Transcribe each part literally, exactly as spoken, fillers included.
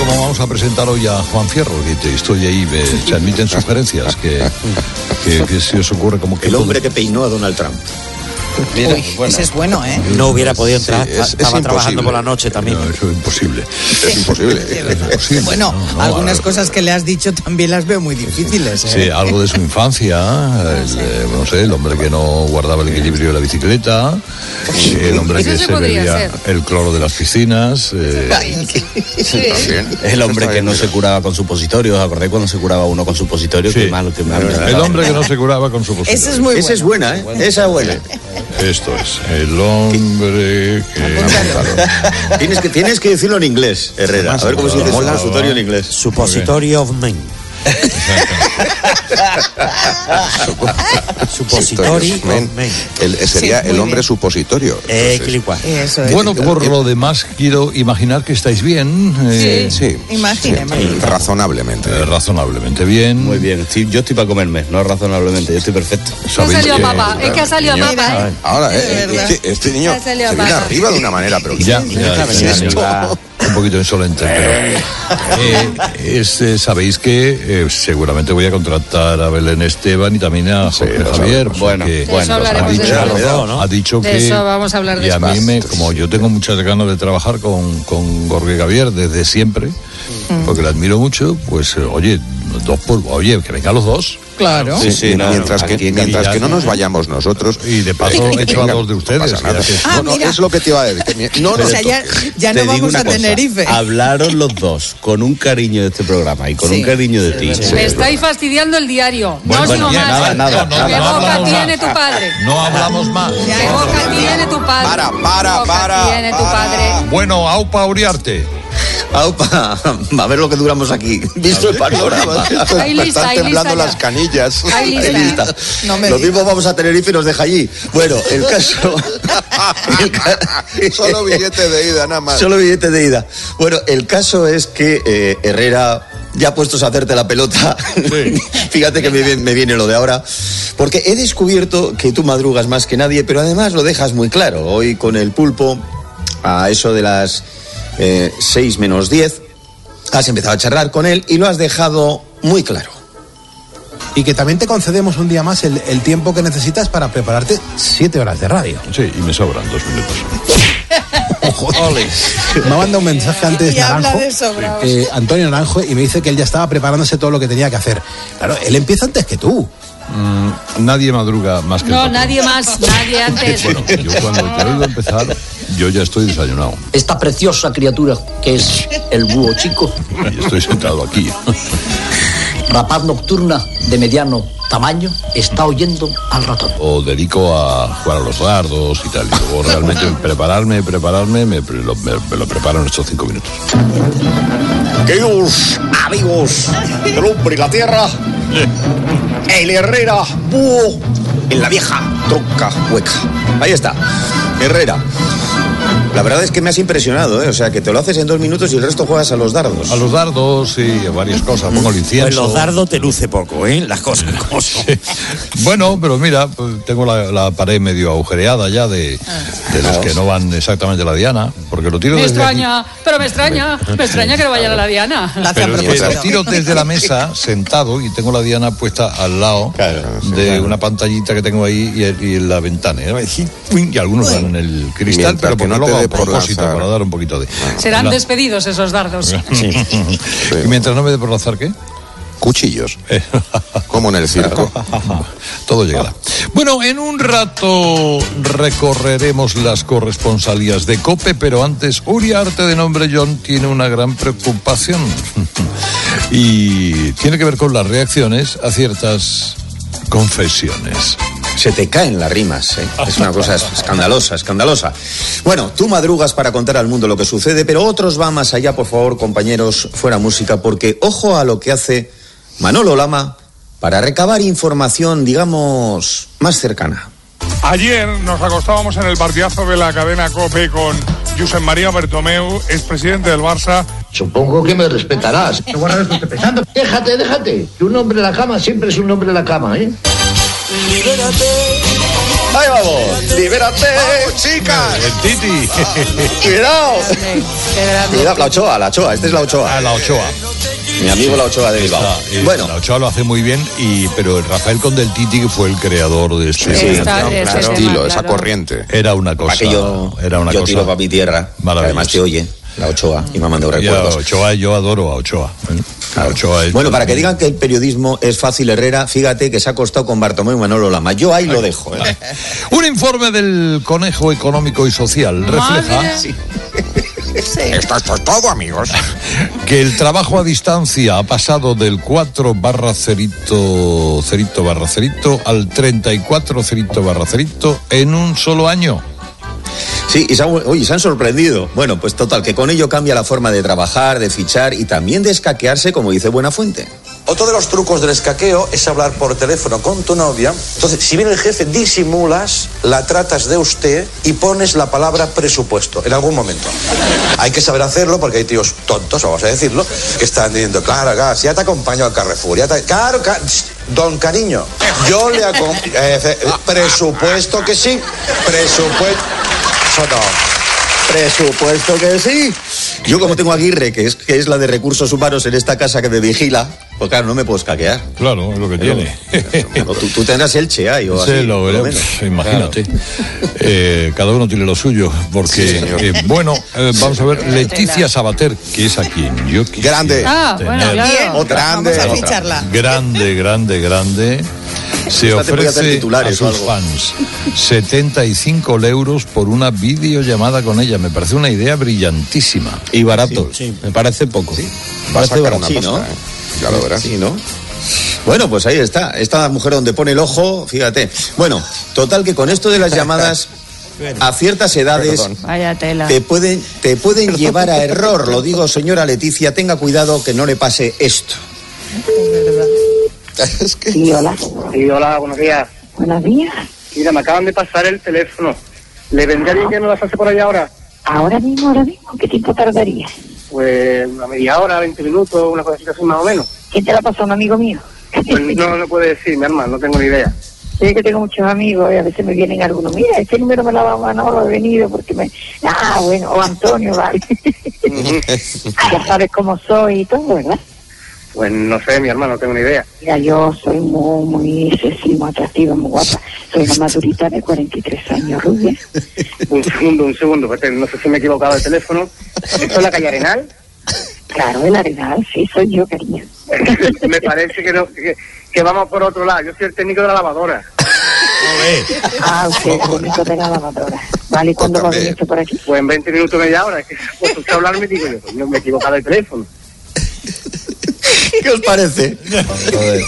como vamos a presentar hoy a Juan Fierro, que te, estoy ahí, me, se admiten sugerencias que, que, que se os ocurre como que... El hombre que peinó a Donald Trump. Mira, Uy, bueno. Ese es bueno, ¿eh? No hubiera podido entrar, Sí, es- estaba es trabajando imposible. por la noche también. No, eso es imposible. Es imposible. Es imposible. Bueno, No, no, algunas algo- cosas que le has dicho también las veo muy difíciles, ¿eh? Sí, algo de su infancia, el, eh, no sé, el hombre que no guardaba el equilibrio de la bicicleta, el hombre Eso que se se podría bebía ser. el cloro de las piscinas. eh, También. El hombre Está que no bien. se curaba con supositorios, ¿os acordáis cuando se curaba uno con supositorios? Sí. Qué malo, qué malo. el hombre que no se curaba con su Esa es muy Esa es buena, ¿eh? Esa es buena. Esto es, el hombre que... Tienes que, tienes que decirlo en inglés, Herrera. A ver cómo se dice Mola. supositorio en inglés. Supositorio of men. Supositorio of Men. men. El- sería Sí, muy el hombre bien. supositorio. Eh, Entonces, clicuá. Eso es. Bueno, por lo demás, quiero imaginar que estáis bien. eh, sí. Imaginemos. sí, razonablemente. eh, razonablemente bien. Muy bien, estoy- yo estoy para comerme, no razonablemente, yo estoy perfecto. Que ha Sabéis salido que- papa, es que ha salido Niño, papa, ¿eh? Ahora, Es eh, verdad. este, este niño Ya se salió viene papa. arriba de una manera, pero Ya, ¿qué ya, es ya, esto? ya. Un poquito insolente, pero eh, es, eh, sabéis que eh, seguramente voy a contratar a Belén Esteban y también a Jorge lo Javier. sabemos. Bueno, porque De eso hablaremos ha dicho, después. ha dicho De que eso vamos a hablar y a mí después. me, como yo tengo muchas ganas de trabajar con, con Jorge Javier desde siempre, porque le admiro mucho, pues eh, oye, dos por, oye, que vengan los dos. Claro. Sí, sí, no, mientras no, que, aquí mientras ya- que no nos vayamos nosotros. Y de paso que he hecho a vengan, dos de no ustedes. pasa nada. ya que- Ah, No, no, mira. es lo que te iba a decir. que mi- no, O no, sea, ya, ya Te no digo vamos una a cosa, Tenerife. hablaron los dos con un cariño de este programa y con Sí. un cariño de ti. Me estáis fastidiando el diario. Bueno, no bueno, sigo bien, más. nada, nada, no, ¿Qué no boca hablamos más. tiene tu padre? No hablamos más. ¿Qué boca tiene tu padre? Para, para, ¿Qué boca para, tiene tu para. padre? Bueno, Aupa Uriarte. Aupa, a ver lo que duramos aquí. Visto el panorama. Ahí me lista, están ahí temblando lista las ya. canillas. Ahí Ahí lista. lista. No me Lo digas. mismo vamos a Tenerife y nos deja allí. Bueno, el caso... el ca- Solo billete de ida, nada más. Solo billete de ida. Bueno, el caso es que eh, Herrera, ya puestos a hacerte la pelota, fíjate que me, viene- me viene lo de ahora, porque he descubierto que tú madrugas más que nadie, pero además lo dejas muy claro. Hoy con el pulpo, a eso de las eh, seis menos diez, has empezado a charlar con él y lo has dejado muy claro. Y que también te concedemos un día más el, el tiempo que necesitas para prepararte siete horas de radio. Sí, y me sobran dos minutos. Me ha mandado un mensaje antes Y habla Naranjo, de sobra. eh, Antonio Naranjo, y me dice que él ya estaba preparándose todo lo que tenía que hacer. Claro, él empieza antes que tú. Mm, nadie madruga más que el No, patrón. nadie más, nadie antes. Bueno, yo cuando te oigo empezar, yo ya estoy desayunado. Esta preciosa criatura que es el búho chico, Y estoy sentado aquí. rapaz nocturna de mediano tamaño, está oyendo al ratón. O dedico a jugar a los dardos y tal. Y luego realmente prepararme, prepararme, me, pre- lo, me- me lo preparo en estos cinco minutos. Queridos amigos del hombre y la tierra, el Herrera búho en la vieja tronca hueca. Ahí está, Herrera. La verdad es que me has impresionado, ¿eh? O sea, que te lo haces en dos minutos y el resto juegas a los dardos. A los dardos y a varias cosas. Pongo el incienso. Pues los dardos te luce poco, ¿eh? Las cosas como son. Bueno, pero mira, pues tengo la, la pared medio agujereada ya de, de los que no van exactamente a la diana, porque lo tiro Me desde aquí. extraña, pero me extraña, me extraña que no vayan a la Diana. La hace a Pero es que propósito. lo tiro desde la mesa, sentado, y tengo la diana puesta al lado Claro, sí, de claro. una pantallita que tengo ahí y, y en la ventana. Y, y algunos van en el cristal, Mientras pero que porque no lo te hago a dé por propósito, lanzar. para dar un poquito de... Serán La- despedidos esos dardos. Y mientras no me dé por lanzar, ¿qué? Cuchillos. Eh, Como en el circo. Todo llegará. Bueno, en un rato recorreremos las corresponsalías de COPE, pero antes Uriarte, de nombre John, tiene una gran preocupación. Y tiene que ver con las reacciones a ciertas confesiones. Se te caen las rimas, ¿eh? Es una cosa escandalosa, escandalosa. Bueno, tú madrugas para contar al mundo lo que sucede, pero otros van más allá, por favor, compañeros, fuera música, porque ojo a lo que hace Manolo Lama para recabar información, digamos, más cercana. Ayer nos acostábamos en el partidazo de la cadena COPE con Josep María Bertomeu, expresidente del Barça. Supongo que me respetarás. Déjate, déjate. Que un hombre en la cama siempre es un hombre en la cama, ¿eh? Libérate, ¡Ahí vamos! ¡Libérate! ¡Vamos, chicas! El Titi. ¡Cuidado! Qué grande. Cuidado, la Ochoa, la Ochoa, este es la Ochoa. Ah, la Ochoa. Mi amigo la Ochoa de Bilbao. Está, eh, Bueno, la Ochoa lo hace muy bien, y pero Rafael Conde del Titi, que fue el creador de este Sí, está- Claro, ese claro, tema, estilo, esa claro. corriente. era una cosa, para que yo, era una yo cosa tiro para mi tierra, que maravillosa. además te oye, la Ochoa, y me ha mandado Y a recuerdos. Ochoa, yo adoro a Ochoa. ¿eh? A Ochoa es- Bueno, para que digan que el periodismo es fácil, Herrera, fíjate que se ha costado con Bartomeu y Manolo Lama. Yo ahí lo dejo. ¿eh? Un informe del Conejo Económico y Social refleja Madre. Esto es todo, amigos. que el trabajo a distancia ha pasado del cuatro barra cerito, cerito barra cerito al treinta y cuatro cerito barra cerito en un solo año. Sí, y se han, oye, se han sorprendido. Bueno, pues total, que con ello cambia la forma de trabajar, de fichar y también de escaquearse, como dice Buenafuente. Otro de los trucos del escaqueo es hablar por teléfono con tu novia. Entonces, si viene el jefe, disimulas, la tratas de usted y pones la palabra presupuesto en algún momento. Hay que saber hacerlo porque hay tíos tontos, vamos a decirlo, que están diciendo, claro, claro, si ya te acompaño al Carrefour, ya te... Claro, claro, don cariño, yo le acompaño... Eh, presupuesto que sí, presupuesto... Eso no. Presupuesto que sí. Yo como tengo a Aguirre, que es, que es la de recursos humanos en esta casa que me vigila, pues claro, no me puedo escaquear. Claro, es lo que Pero, tiene. pero tú, tú tendrás Elche ahí o Sí, así, lo por lo veré, menos. pf, imagínate. Eh, cada uno tiene lo suyo, porque, eh, bueno, eh, vamos a ver, Leticia Sabater, que es a quien yo quisiera Grande. Ah, bueno, tener. claro. Otra. Grande. Vamos a Otra. ficharla. Grande, grande, grande. Se Esta te puede hacer ofrece a titulares o sus algo. fans setenta y cinco euros por una videollamada con ella. Me parece una idea brillantísima. Y barato, sí, me parece poco. Va a Parece sacar barato. una Sí, pasta, ¿no? ¿eh? Ya lo verás. Sí, ¿no? Bueno, pues ahí está. Esta mujer donde pone el ojo, fíjate. Bueno, total que con esto de las llamadas a ciertas edades Perdón. Vaya tela. te pueden, te pueden llevar a error. Lo digo, señora Leticia, tenga cuidado que no le pase esto. Es que... Sí, hola. Sí, hola, buenos días. Buenos días. Mira, me acaban de pasar el teléfono. ¿Le vendría bien que me lo pase por ahí ahora? Ahora mismo, ahora mismo, ¿qué tiempo tardaría? Pues una media hora, veinte minutos, una cosita así más o menos. ¿Quién te la pasó, un amigo mío? Pues no, no puede decir, mi hermano, no tengo ni idea. Sé que tengo muchos amigos y a veces me vienen algunos. Mira, este número me lo ha dado Manolo, he venido porque me... Ah, bueno, o Antonio, vale. Ya sabes cómo soy y todo, ¿verdad? Pues no sé, mi hermano, no tengo ni idea. Mira, yo soy muy, muy sexy, muy atractiva, muy guapa. Soy una madurita de cuarenta y tres años, rubia. Un segundo, un segundo, porque no sé si me he equivocado el teléfono. ¿Esto es la calle Arenal? Claro, el Arenal, sí, soy yo, cariño. Me parece que, no, que, que vamos por otro lado. Yo soy el técnico de la lavadora. Ah, usted es el único de la lavadora. Vale, ¿y cuándo va a venir esto por aquí? Pues en veinte minutos, media hora. Es que pues usted hablar me digo yo, pues, no me he equivocado el teléfono. ¿Qué os parece? Joder.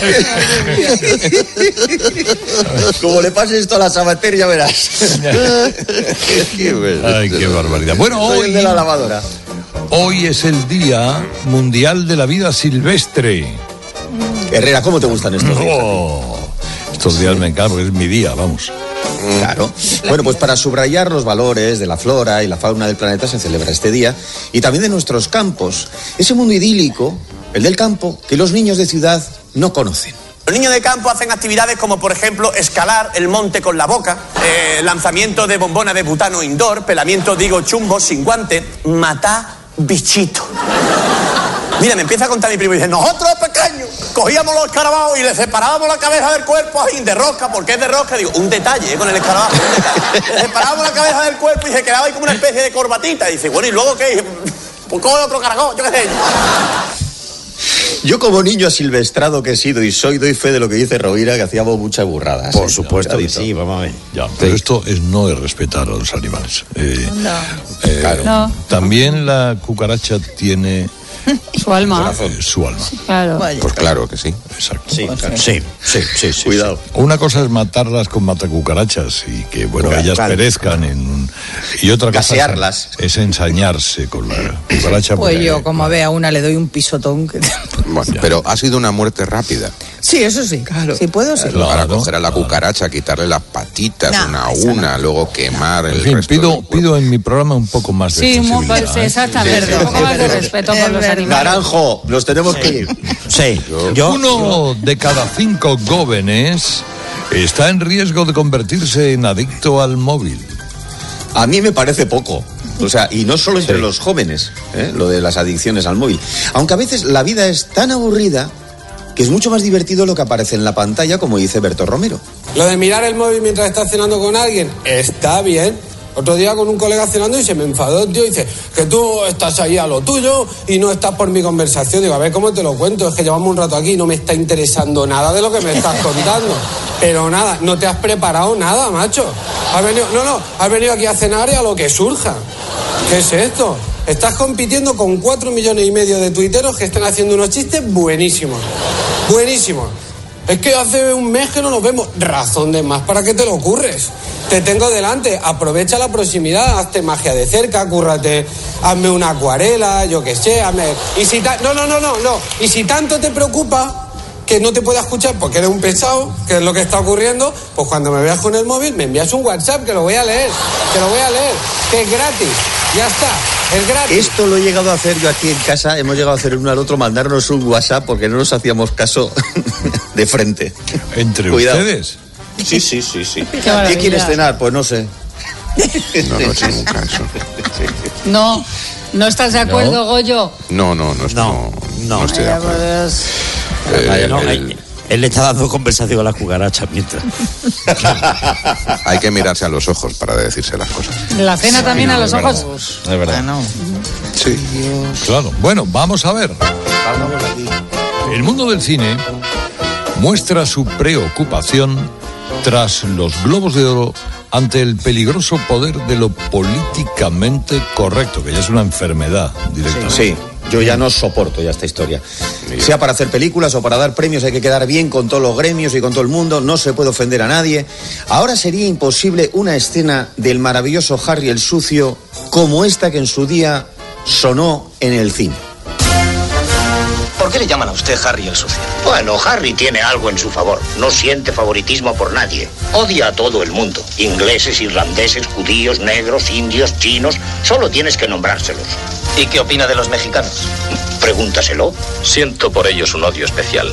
Como le pase esto a la Sabater, ya verás. Qué bueno. Ay, qué barbaridad. Bueno, Soy hoy, el de la lavadora. hoy es el Día Mundial de la Vida Silvestre. Herrera, ¿cómo te gustan estos días? Oh, estos días me encantan porque es mi día, vamos. Claro. Bueno, pues para subrayar los valores de la flora y la fauna del planeta se celebra este día y también de nuestros campos. Ese mundo idílico, el del campo, que los niños de ciudad no conocen. Los niños de campo hacen actividades como, por ejemplo, escalar el monte con la boca, eh, lanzamiento de bombona de butano indoor, pelamiento de higo chumbo sin guante, matar bichito. Mira, me empieza a contar mi primo y dice, nosotros pequeños cogíamos los escarabajos y le separábamos la cabeza del cuerpo así de rosca, porque es de rosca. Digo, un detalle, ¿eh? Con el escarabajo, un detalle. Le separábamos la cabeza del cuerpo y se quedaba ahí como una especie de corbatita. Y dice, bueno, ¿y luego qué? Y dice, pues coge otro caracol, yo qué sé. Yo como niño asilvestrado que he sido y soy, doy fe de lo que dice Rovira, que hacíamos muchas burradas. Por ¿eh? supuesto que Cuidadito. sí, vamos a ver. Ya, pero esto es no es respetar a los animales. Eh, No. eh, Claro. No. También la cucaracha tiene Su alma. eh, su alma. Claro. Pues claro que sí. Exacto. Sí, sí, sí, sí, sí. Cuidado. Una cosa es matarlas con matacucarachas y que, bueno, Claro, ellas claro. perezcan en un... Y otra cosa Gasearlas. es, es ensañarse con la cucaracha. Pues porque- yo, como vea una, le doy un pisotón. que- Bueno, pero ha sido una muerte rápida. Sí, eso sí. Claro. Si puedo, sí. Claro. Para coger a la cucaracha, quitarle las patitas No, una a eso una, luego quemar el En fin, resto pido, del cuerpo. pido en mi programa un poco más de Sí, muy, sensibilidad, pues, ¿eh? exactamente. Un poco más de respeto por los animales. Naranjo, nos tenemos que ir. Sí, yo... Uno de cada cinco jóvenes está en riesgo de convertirse en adicto al móvil. A mí me parece poco. O sea, y no solo entre Sí. los jóvenes, ¿eh? Lo de las adicciones al móvil. Aunque a veces la vida es tan aburrida que es mucho más divertido lo que aparece en la pantalla, como dice Berto Romero. Lo de mirar el móvil mientras estás cenando con alguien está bien. Otro día con un colega cenando y se me enfadó, tío, y dice que tú estás ahí a lo tuyo y no estás por mi conversación. Digo, a ver, ¿cómo te lo cuento? Es que llevamos un rato aquí y no me está interesando nada de lo que me estás contando. Pero nada, no te has preparado nada, macho. Has venido, no, no, has venido aquí a cenar y a lo que surja. ¿Qué es esto? Estás compitiendo con cuatro millones y medio de tuiteros que están haciendo unos chistes buenísimos. Buenísimos. Es que hace un mes que no nos vemos. Razón de más para que te lo ocurres. Te tengo delante, aprovecha la proximidad, hazte magia de cerca, cúrrate, hazme una acuarela, yo qué sé, hazme... Y si ta... No, no, no, no, no. Y si tanto te preocupa que no te pueda escuchar porque eres un pesado, que es lo que está ocurriendo, pues cuando me veas con el móvil me envías un WhatsApp que lo voy a leer, que lo voy a leer, que es gratis. Ya está, es gratis. Esto lo he llegado a hacer yo aquí en casa, hemos llegado a hacer uno al otro, mandarnos un WhatsApp porque no nos hacíamos caso de frente. ¿Entre Cuidado. ustedes? Sí, sí, sí, sí. Qué ¿Qué maravilla. quieres cenar? Pues no sé. No, no he hecho nunca eso. No, ¿no estás de acuerdo, No. Goyo? No, no, no, no, no, no estoy de acuerdo. Pues, Eh, Vaya, no, el- él, él le está dando conversación a las cucarachas mientras. hay que mirarse a los ojos para decirse las cosas. la cena también a los es verdad. ojos. Es verdad. Sí. Claro. Bueno, vamos a ver. El mundo del cine muestra su preocupación tras los Globos de Oro ante el peligroso poder de lo políticamente correcto, que ya es una enfermedad directa. Sí, yo ya no soporto ya esta historia. Sea para hacer películas o para dar premios hay que quedar bien con todos los gremios y con todo el mundo, no se puede ofender a nadie. Ahora sería imposible una escena del maravilloso Harry el Sucio como esta que en su día sonó en el cine. ¿Por qué le llaman a usted Harry el Sucio? Bueno, Harry tiene algo en su favor. No siente favoritismo por nadie. Odia a todo el mundo. Ingleses, irlandeses, judíos, negros, indios, chinos. Solo tienes que nombrárselos. ¿Y qué opina de los mexicanos? Pregúntaselo. Siento por ellos un odio especial.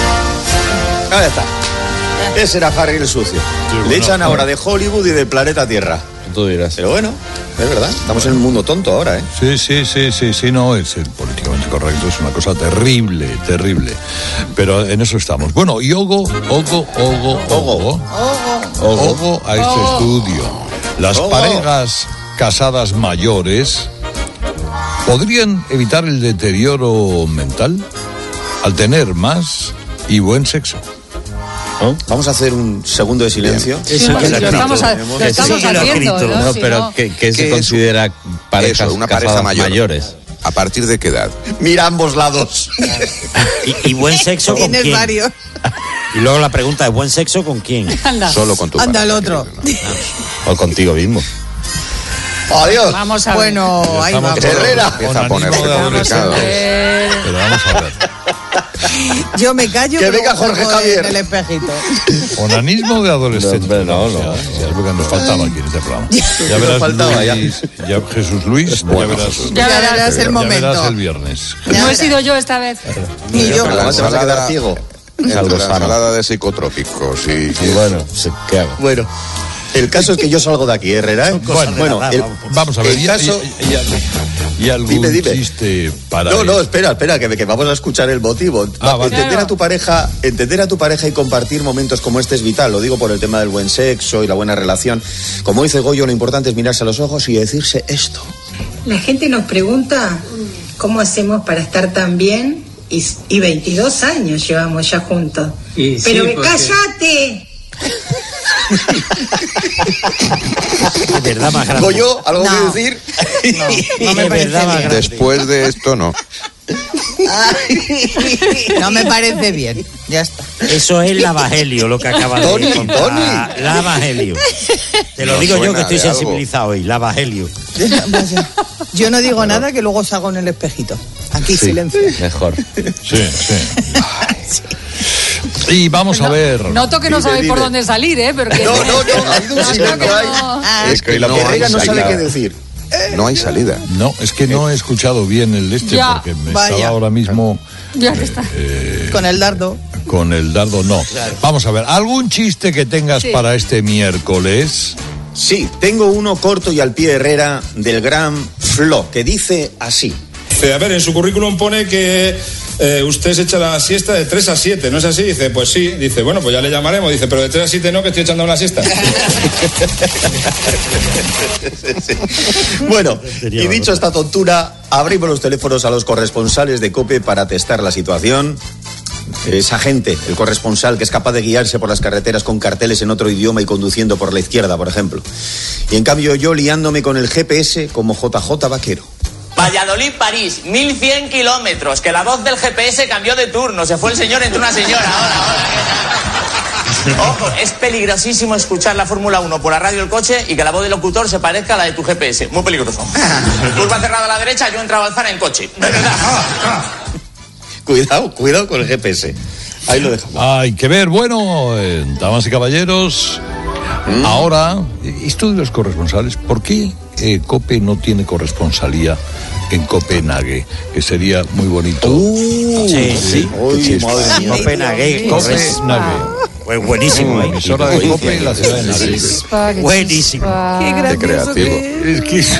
Ahí está. Ese era Harry el Sucio. bueno, Le echan bueno. ahora de Hollywood y del planeta Tierra. Tú dirás. Pero bueno, es verdad, estamos en un mundo tonto ahora, ¿eh? Sí, sí, sí, sí, sí, no, es el políticamente correcto, es una cosa terrible, terrible. Pero en eso estamos. Bueno, y Ogo, Ogo, Ogo, Ogo, Ogo a este estudio. Las Ogo. parejas casadas mayores podrían evitar el deterioro mental al tener más y buen sexo. ¿No? Vamos a hacer un segundo de silencio. Sí, no, que lo lo estamos, a- tenemos. lo estamos Sí, que lo ha haciendo, escrito, ¿no? no, Si pero no- ¿qué, qué ¿Qué se es considera parejas Eso, una pareja casadas mayor. mayores? ¿A partir de qué edad? Mira ambos lados. ¿Y, y buen sexo con Tienes quién? varios. Y luego la pregunta es, ¿buen sexo con quién? Anda. Solo con tu Anda pareja, el otro. querido, ¿no? O contigo mismo. Adiós. Vamos a ver. Bueno, Ya ahí estamos vamos. todos Herrera. Empieza a onanismo ponerse de Vamos a complicado. ver. Pero vamos a ver. Yo me callo. Que pero venga Jorge salgo Javier. En el espejito. Onanismo de adolescente. No, no, no. Ya, ya es lo que nos faltaba aquí en este programa. Ya Nos verás, faltaba, ya. Luis, ya Jesús Luis, ya Bueno, verás, Jesús. Ya Ya verás verás, el ya momento. verás el viernes. No he sido yo esta vez. Ni yo. Pero La te vas a quedar ensalada- ciego. Entre Algo la sano. ensalada de psicotrópicos y... Y bueno, sí, ¿qué hago? Bueno, el caso es que yo salgo de aquí, Herrera. ¿eh? Bueno, bueno, el- Vamos a ver, el y, caso... y- y- y algún Dime, dime. chiste para No, no, él? espera, espera, que, que vamos a escuchar el motivo. Ah, vale. Entender Claro. a tu pareja, entender a tu pareja y compartir momentos como este es vital. Lo digo por el tema del buen sexo y la buena relación. Como dice Goyo, lo importante es mirarse a los ojos y decirse esto. La gente nos pregunta cómo hacemos para estar tan bien y, y veintidós años llevamos ya juntos. Y sí, Pero porque- cállate. De verdad más grande. Goyo, ¿algo No. que decir? No me De parece verdad más bien. grande. Después de esto, no. No me parece bien. Ya está. Eso es lavagelio lo que acaba de Tony, contar. Tony. Lavagelio. Te lo No digo yo suena que estoy de algo. sensibilizado hoy. Lavagelio. Vaya. Yo no digo nada que luego salgo en el espejito. Aquí silencio. Mejor. Sí, sí. Y vamos a ver. Noto que no Dime, sabéis por dime. dónde salir, ¿eh? Porque No, no, no, ha habido un Noto que silencio ahí. no- Es que La no hay Herrera no sabe salida. qué decir. No hay salida. No, es que no he escuchado bien el este Ya, porque me vaya. estaba ahora mismo Ya que está. eh, Con el dardo. con el dardo, no. Claro. Vamos a ver, ¿algún chiste que tengas sí. para este miércoles? Sí, tengo uno corto y al pie, Herrera, del gran Flo, que dice así. A ver, en su currículum pone que eh, usted se echa la siesta de tres a siete, ¿no es así? Dice, pues sí. Dice, bueno, pues ya le llamaremos. Dice, pero de tres a siete no, que estoy echando una siesta. Bueno, y dicho esta tontura, abrimos los teléfonos a los corresponsales de COPE para testar la situación. Esa gente, el corresponsal que es capaz de guiarse por las carreteras con carteles en otro idioma y conduciendo por la izquierda, por ejemplo. Y en cambio yo liándome con el G P S como J J Vaquero. Valladolid-París, mil cien kilómetros, que la voz del G P S cambió de turno, se fue el señor entre una señora, hola, hola. Ojo, es peligrosísimo escuchar la Fórmula uno por la radio del coche y que la voz del locutor se parezca a la de tu G P S, muy peligroso. Curva cerrada a la derecha, yo entro a Alzara en coche, de verdad. Cuidado, cuidado con el G P S, ahí lo dejamos. Hay que ver, bueno, eh, damas y caballeros, mm. ahora, esto de los corresponsales, ¿por qué Eh, COPE no tiene corresponsalía en Copenhague? Que sería muy bonito. Uh, sí, sí. Uy, madre mía. Copenhague. Copenhague. Pues buenísimo. Uh, emisora de COPE en la ciudad de Madrid. Buenísimo. Qué gracioso. Qué creativo. Es que es...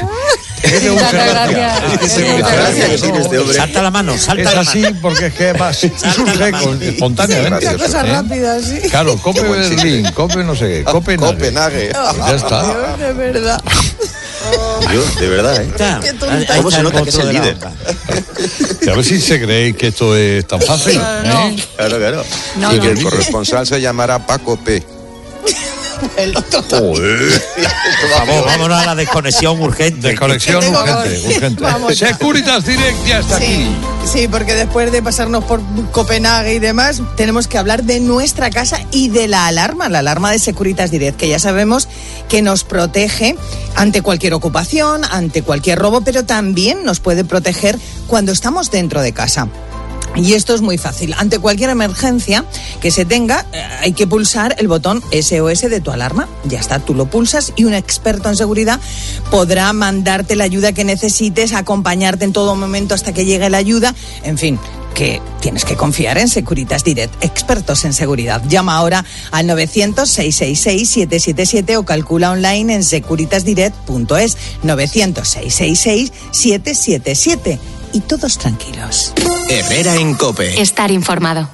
Salta la mano, salta es la mano. Es así porque es que va, surge con, espontáneamente. Sí, cosa ¿eh? rápida, sí. Claro, COPE Berlín, COPE no sé qué, Copenhague. Copenhague. Oh, ya está. Dios, de verdad. Dios, de verdad, ¿eh? Qué tonta. ¿Cómo se nota que es el líder? A ver si se cree que esto es tan fácil. No. ¿eh? Claro, claro. No, y que no. el corresponsal se llamará Paco P. El Por favor, vámonos a la desconexión urgente. Desconexión urgente, urgente. Vamos. Securitas Direct ya está sí, aquí. Sí, porque después de pasarnos por Copenhague y demás, tenemos que hablar de nuestra casa y de la alarma, la alarma de Securitas Direct, que ya sabemos que nos protege ante cualquier ocupación, ante cualquier robo, pero también nos puede proteger cuando estamos dentro de casa. Y esto es muy fácil. Ante cualquier emergencia que se tenga, eh, hay que pulsar el botón S O S de tu alarma. Ya está, tú lo pulsas y un experto en seguridad podrá mandarte la ayuda que necesites, acompañarte en todo momento hasta que llegue la ayuda. En fin, que tienes que confiar en Securitas Direct, expertos en seguridad. Llama ahora al novecientos, seiscientos sesenta y seis, siete siete siete o calcula online en securitas direct punto es. novecientos, seiscientos sesenta y seis, siete siete siete. Y todos tranquilos. Herrera en COPE. Estar informado.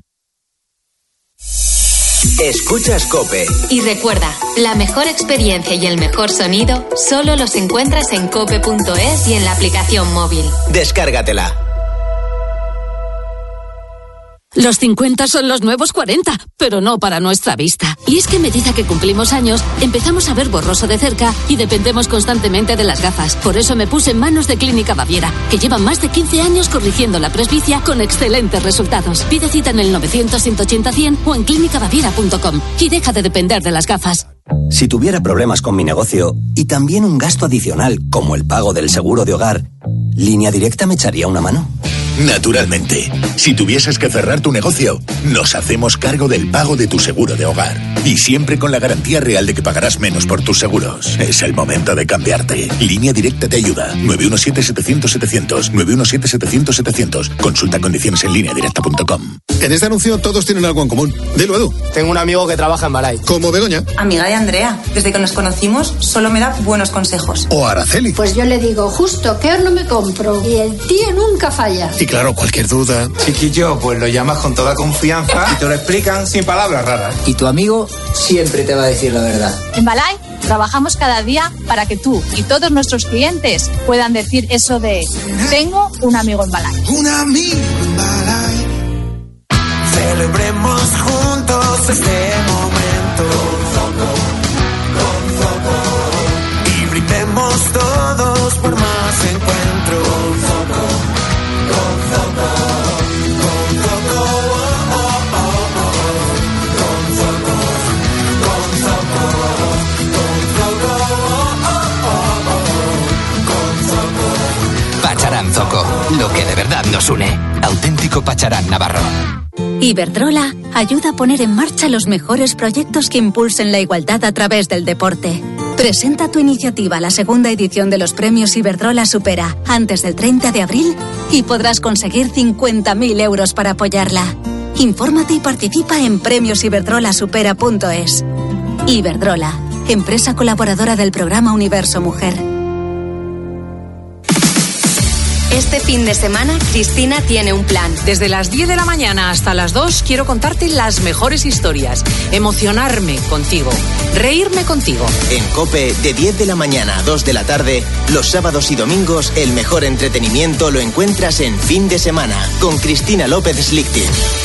Escuchas COPE. Y recuerda, la mejor experiencia y el mejor sonido solo los encuentras en cope punto es y en la aplicación móvil. Descárgatela. Los cincuenta son los nuevos cuarenta, pero no para nuestra vista. Y es que a medida que cumplimos años, empezamos a ver borroso de cerca y dependemos constantemente de las gafas. Por eso me puse en manos de Clínica Baviera, que lleva más de quince años corrigiendo la presbicia con excelentes resultados. Pide cita en el novecientos, ciento ochenta, cien o en clínica baviera punto com y deja de depender de las gafas. Si tuviera problemas con mi negocio y también un gasto adicional como el pago del seguro de hogar, ¿Línea Directa me echaría una mano? Naturalmente. Si tuvieses que cerrar tu negocio, nos hacemos cargo del pago de tu seguro de hogar. Y siempre con la garantía real de que pagarás menos por tus seguros. Es el momento de cambiarte. Línea Directa te ayuda. nueve uno siete, setecientos, setecientos. nueve uno siete, setecientos, setecientos. Consulta condiciones en línea directa punto com. En este anuncio todos tienen algo en común. Dilo, Edu. Tengo un amigo que trabaja en Balay. Como Begoña. Amiga de Andrea. Desde que nos conocimos, solo me da buenos consejos. O Araceli. Pues yo le digo, justo, ¿qué horno me compro? Y el tío nunca falla. Y claro, cualquier duda. Chiquillo, pues lo llamas con toda confianza y te lo explican sin palabras raras. Y tu amigo siempre te va a decir la verdad. En Balay trabajamos cada día para que tú y todos nuestros clientes puedan decir eso de tengo un amigo en Balay. Un amigo en Balay. Celebremos juntos este momento. Con Zoco, con Zoco. Y brindemos todos por más encuentros. Con Zoco, con Zoco. Con Zoco, oh, oh, oh, oh. Con Zoco, con Zoco. Con Zoco, oh, oh, oh, oh. Con Zoco. Pacharán Zoco, lo que de verdad nos une. Auténtico Pacharán Navarro. Iberdrola ayuda a poner en marcha los mejores proyectos que impulsen la igualdad a través del deporte. Presenta tu iniciativa a la segunda edición de los premios Iberdrola Supera antes del treinta de abril y podrás conseguir cincuenta mil euros para apoyarla. Infórmate y participa en premios iberdrola supera punto es. Iberdrola, empresa colaboradora del programa Universo Mujer. Este fin de semana, Cristina tiene un plan. Desde las diez de la mañana hasta las dos quiero contarte las mejores historias, emocionarme contigo, reírme contigo. En COPE, de diez de la mañana a dos de la tarde, los sábados y domingos, el mejor entretenimiento lo encuentras en Fin de Semana, con Cristina López Slichting.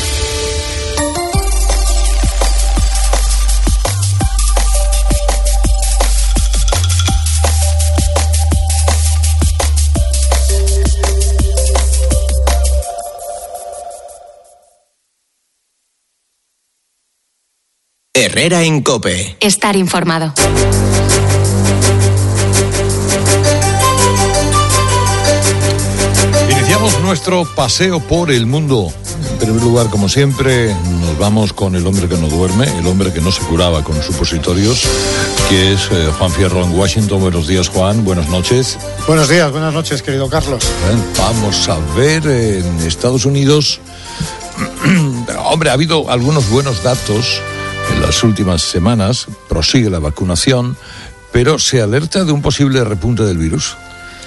Herrera en COPE. Estar informado. Iniciamos nuestro paseo por el mundo. En primer lugar, como siempre, nos vamos con el hombre que no duerme, el hombre que no se curaba con supositorios, que es eh, Juan Fierro en Washington. Buenos días, Juan. Buenas noches. Buenos días, buenas noches, querido Carlos. Bien, vamos a ver, en Estados Unidos, hombre, ha habido algunos buenos datos. En las últimas semanas prosigue la vacunación, pero se alerta de un posible repunte del virus.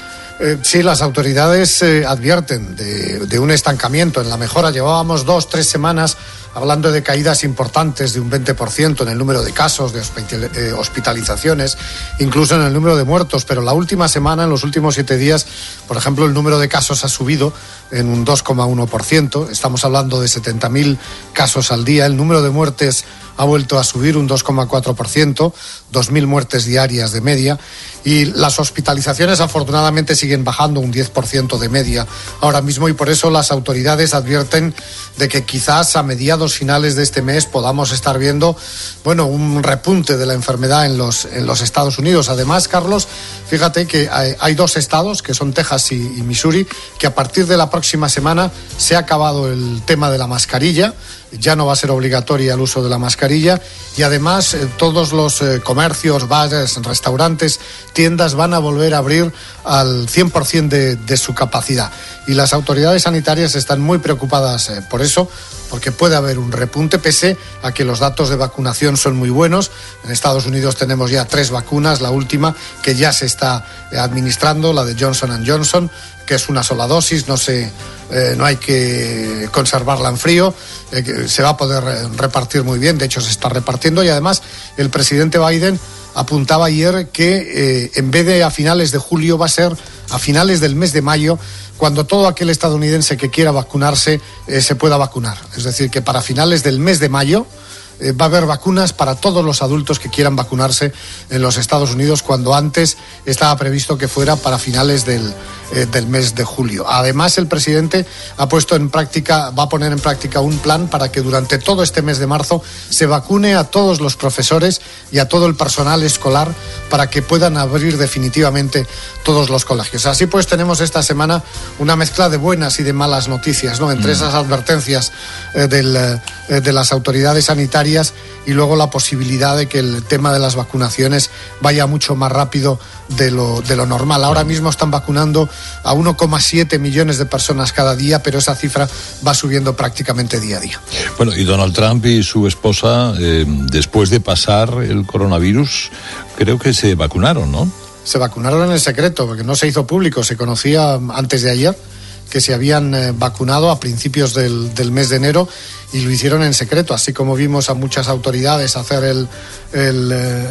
Eh, sí, las autoridades eh, advierten de, de un estancamiento en la mejora. Llevábamos dos, tres semanas hablando de caídas importantes de un veinte por ciento en el número de casos, de hospital, eh, hospitalizaciones, incluso en el número de muertos, pero la última semana, en los últimos siete días, por ejemplo, el número de casos ha subido en un dos coma uno por ciento, estamos hablando de setenta mil casos al día, el número de muertes ha vuelto a subir un dos coma cuatro por ciento, dos mil muertes diarias de media, y las hospitalizaciones afortunadamente siguen bajando un diez por ciento de media ahora mismo, y por eso las autoridades advierten de que quizás a mediados finales de este mes podamos estar viendo, bueno, un repunte de la enfermedad en los, en los Estados Unidos. Además, Carlos, fíjate que hay, hay dos estados, que son Texas y, y Missouri, que a partir de la próxima semana se ha acabado el tema de la mascarilla, ya no va a ser obligatoria el uso de la mascarilla, y además eh, todos los eh, comercios, bares, restaurantes, tiendas van a volver a abrir al cien por ciento de, de su capacidad. Y las autoridades sanitarias están muy preocupadas eh, por eso, porque puede haber un repunte, pese a que los datos de vacunación son muy buenos. En Estados Unidos tenemos ya tres vacunas, la última que ya se está administrando, la de Johnson and Johnson, que es una sola dosis, no se, eh, no hay que conservarla en frío, eh, se va a poder repartir muy bien, de hecho se está repartiendo, y además el presidente Biden apuntaba ayer que eh, en vez de a finales de julio va a ser a finales del mes de mayo, cuando todo aquel estadounidense que quiera vacunarse eh, se pueda vacunar. Es decir, que para finales del mes de mayo eh, va a haber vacunas para todos los adultos que quieran vacunarse en los Estados Unidos, cuando antes estaba previsto que fuera para finales del, eh, del mes de julio. Además, el presidente ha puesto en práctica, va a poner en práctica un plan para que durante todo este mes de marzo se vacune a todos los profesores y a todo el personal escolar, para que puedan abrir definitivamente todos los colegios. Así pues, tenemos esta semana una mezcla de buenas y de malas noticias, ¿no? Entre mm. esas advertencias eh, del, eh, de las autoridades sanitarias, y luego la posibilidad de que el tema de las vacunaciones vaya mucho más rápido de lo, de lo normal. Ahora mismo están vacunando a uno coma siete millones de personas cada día, pero esa cifra va subiendo prácticamente día a día. Bueno, y Donald Trump y su esposa, eh, después de pasar el coronavirus, creo que se vacunaron, ¿no? Se vacunaron en secreto, porque no se hizo público, se conocía antes de ayer que se habían eh, vacunado a principios del, del mes de enero, y lo hicieron en secreto, así como vimos a muchas autoridades hacer el, el,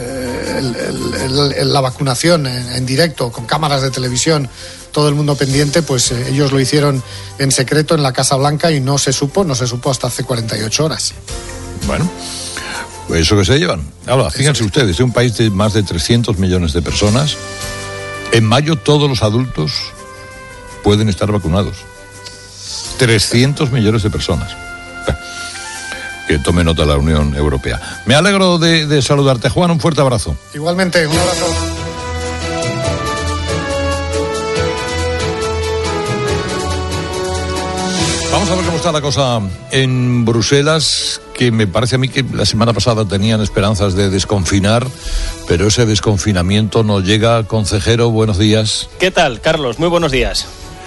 el, el, el, la vacunación en, en directo, con cámaras de televisión, todo el mundo pendiente, pues eh, ellos lo hicieron en secreto en la Casa Blanca, y no se supo, no se supo hasta hace cuarenta y ocho horas. Bueno, pues eso que se llevan. Ahora, fíjense ustedes, es un país de más de trescientos millones de personas. En mayo todos los adultos pueden estar vacunados. trescientos millones de personas. Que tome nota la Unión Europea. Me alegro de, de saludarte, Juan, un fuerte abrazo. Igualmente, un abrazo. Vamos a ver cómo está la cosa en Bruselas, que me parece a mí que la semana pasada tenían esperanzas de desconfinar, pero ese desconfinamiento no llega. Consejero, buenos días. ¿Qué tal, Carlos? Muy buenos días.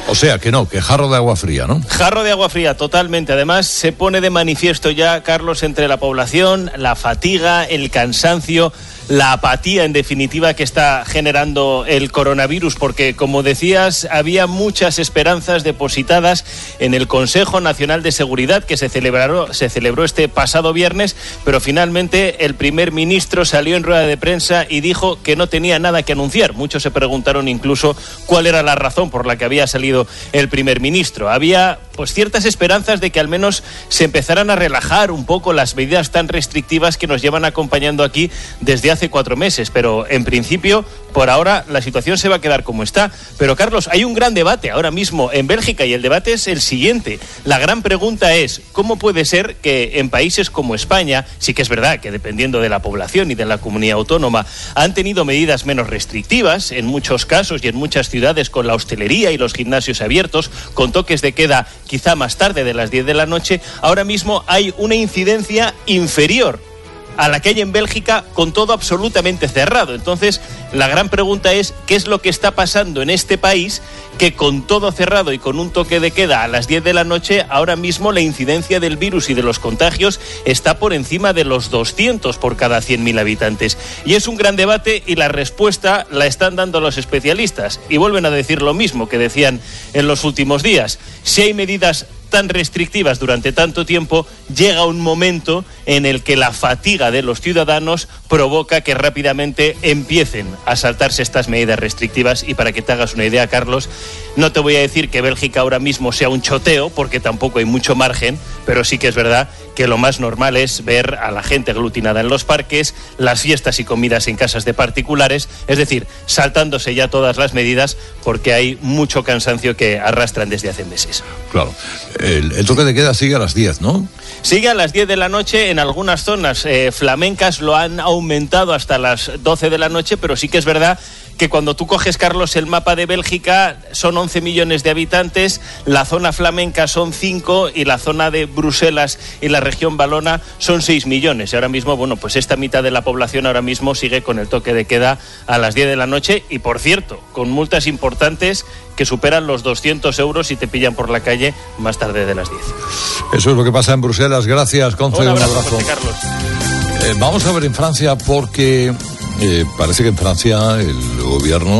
O sea, que no, que jarro de agua fría, ¿no? Jarro de agua fría, totalmente. Además, se pone de manifiesto ya, Carlos, entre la población, la fatiga, el cansancio, la apatía, en definitiva, que está generando el coronavirus, porque, como decías, había muchas esperanzas depositadas en el Consejo Nacional de Seguridad que se celebró, se celebró este pasado viernes, pero finalmente el primer ministro salió en rueda de prensa y dijo que no tenía nada que anunciar. Muchos se preguntaron incluso cuál era la razón por la que había salido el primer ministro. Había pues ciertas esperanzas de que al menos se empezaran a relajar un poco las medidas tan restrictivas que nos llevan acompañando aquí desde hace cuatro meses, pero en principio, por ahora, la situación se va a quedar como está. Pero, Carlos, hay un gran debate ahora mismo en Bélgica y el debate es el siguiente. La gran pregunta es, ¿cómo puede ser que en países como España, sí que es verdad que dependiendo de la población y de la comunidad autónoma, han tenido medidas menos restrictivas, en muchos casos y en muchas ciudades con la hostelería y los gimnasios abiertos, con toques de queda quizá más tarde de las diez de la noche, ahora mismo hay una incidencia inferior a la que hay en Bélgica con todo absolutamente cerrado? Entonces, la gran pregunta es, ¿qué es lo que está pasando en este país que con todo cerrado y con un toque de queda a las diez de la noche, ahora mismo la incidencia del virus y de los contagios está por encima de los doscientos por cada cien mil habitantes? Y es un gran debate y la respuesta la están dando los especialistas y vuelven a decir lo mismo que decían en los últimos días. Si hay medidas tan restrictivas durante tanto tiempo, llega un momento en el que la fatiga de los ciudadanos provoca que rápidamente empiecen a saltarse estas medidas restrictivas. Y para que te hagas una idea, Carlos, no te voy a decir que Bélgica ahora mismo sea un choteo, porque tampoco hay mucho margen, pero sí que es verdad que lo más normal es ver a la gente aglutinada en los parques, las fiestas y comidas en casas de particulares, es decir, saltándose ya todas las medidas porque hay mucho cansancio que arrastran desde hace meses. Claro. El, el toque de queda sigue a las diez, ¿no? Sigue a las diez de la noche. En algunas zonas eh, flamencas lo han aumentado hasta las doce de la noche, pero sí que es verdad que cuando tú coges, Carlos, el mapa de Bélgica, son once millones de habitantes, la zona flamenca son cinco y la zona de Bruselas y la región valona son seis millones. Y ahora mismo, bueno, pues esta mitad de la población ahora mismo sigue con el toque de queda a las diez de la noche y, por cierto, con multas importantes que superan los doscientos euros si te pillan por la calle más tarde de las diez. Eso es lo que pasa en Bruselas. Gracias, Conce. Un abrazo, un abrazo. José Carlos. Eh, vamos a ver en Francia porque eh, parece que en Francia el gobierno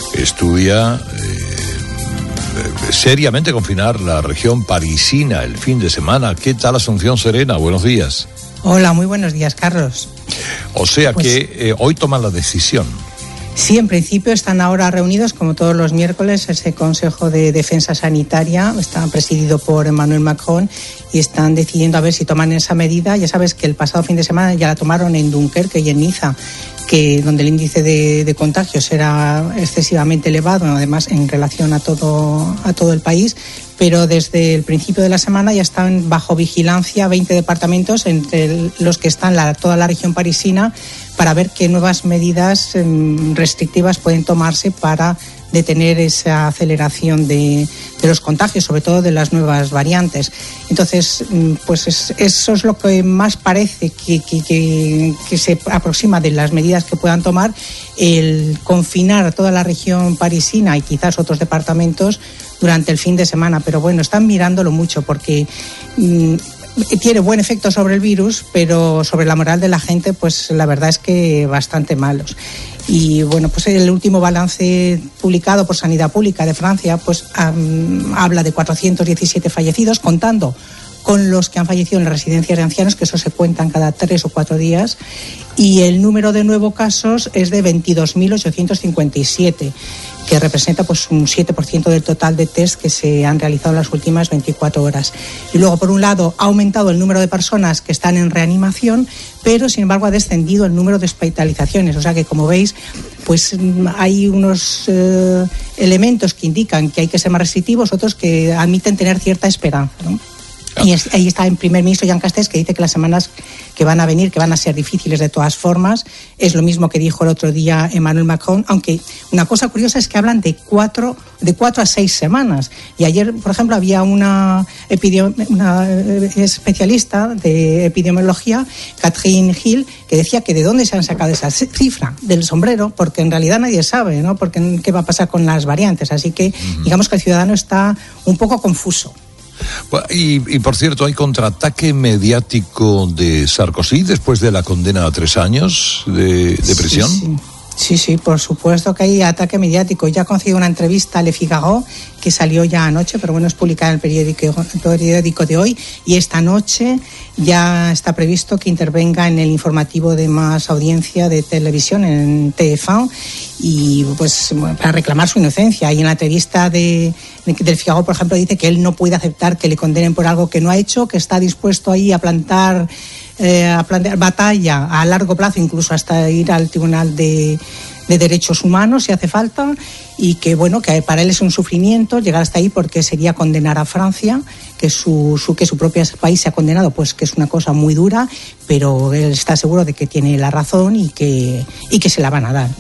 estudia eh, seriamente confinar la región parisina el fin de semana. ¿Qué tal, Asunción Serena? Buenos días. Hola, muy buenos días, Carlos. O sea pues, que eh, hoy toman la decisión. Sí, en principio están ahora reunidos, como todos los miércoles, ese Consejo de Defensa Sanitaria, está presidido por Emmanuel Macron, y están decidiendo a ver si toman esa medida. Ya sabes que el pasado fin de semana ya la tomaron en Dunkerque y en Niza, que donde el índice de, de contagios era excesivamente elevado, además en relación a todo, a todo el país, pero desde el principio de la semana ya están bajo vigilancia veinte departamentos, entre los que están la, toda la región parisina, para ver qué nuevas medidas eh, restrictivas pueden tomarse para detener esa aceleración de, de los contagios, sobre todo de las nuevas variantes. Entonces, pues es, eso es lo que más parece que, que, que, que se aproxima de las medidas que puedan tomar, el confinar toda la región parisina y quizás otros departamentos durante el fin de semana. Pero bueno, están mirándolo mucho porque mmm, tiene buen efecto sobre el virus, pero sobre la moral de la gente, pues la verdad es que bastante malos. Y bueno, pues el último balance publicado por Sanidad Pública de Francia, pues um, habla de cuatrocientos diecisiete fallecidos, contando con los que han fallecido en las residencias de ancianos, que eso se cuentan cada tres o cuatro días, y el número de nuevos casos es de veintidós mil ochocientos cincuenta y siete, que representa pues un siete por ciento del total de test que se han realizado en las últimas veinticuatro horas. Y luego, por un lado, ha aumentado el número de personas que están en reanimación, pero sin embargo ha descendido el número de hospitalizaciones. O sea que, como veis, pues hay unos eh, elementos que indican que hay que ser más restrictivos, otros que admiten tener cierta esperanza, ¿no? Y es, ahí está el primer ministro Jean Castex, que dice que las semanas que van a venir, que van a ser difíciles de todas formas. Es lo mismo que dijo el otro día Emmanuel Macron, aunque una cosa curiosa es que hablan de cuatro, de cuatro a seis semanas. Y ayer, por ejemplo, había una, epidemi- una especialista de epidemiología, Catherine Hill, que decía que de dónde se han sacado esa cifra, del sombrero, porque en realidad nadie sabe, ¿no? Porque qué va a pasar con las variantes. Así que uh-huh. digamos que el ciudadano está un poco confuso. Y, y por cierto, ¿hay contraataque mediático de Sarkozy después de la condena a tres años de, de prisión? Sí, sí. Sí, sí, por supuesto que hay ataque mediático. Ya ha concedido una entrevista a Le Figaro, que salió ya anoche, pero bueno, es publicada en el periódico, el periódico de hoy, y esta noche ya está previsto que intervenga en el informativo de más audiencia de televisión, en T F uno, y pues para reclamar su inocencia. Y en la entrevista de, de, del Figaro, por ejemplo, dice que él no puede aceptar que le condenen por algo que no ha hecho, que está dispuesto ahí a plantar Eh, a plantear batalla a largo plazo, incluso hasta ir al Tribunal de, de Derechos Humanos si hace falta, y que bueno, que para él es un sufrimiento llegar hasta ahí, porque sería condenar a Francia, que su, su que su propio país se ha condenado, pues que es una cosa muy dura, pero él está seguro de que tiene la razón y que, y que se la van a dar.